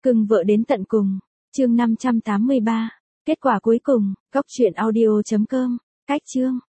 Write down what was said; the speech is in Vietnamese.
Cưng vợ đến tận cùng. Chương 583. Kết quả cuối cùng. Góc truyện audio.com. Cách chương.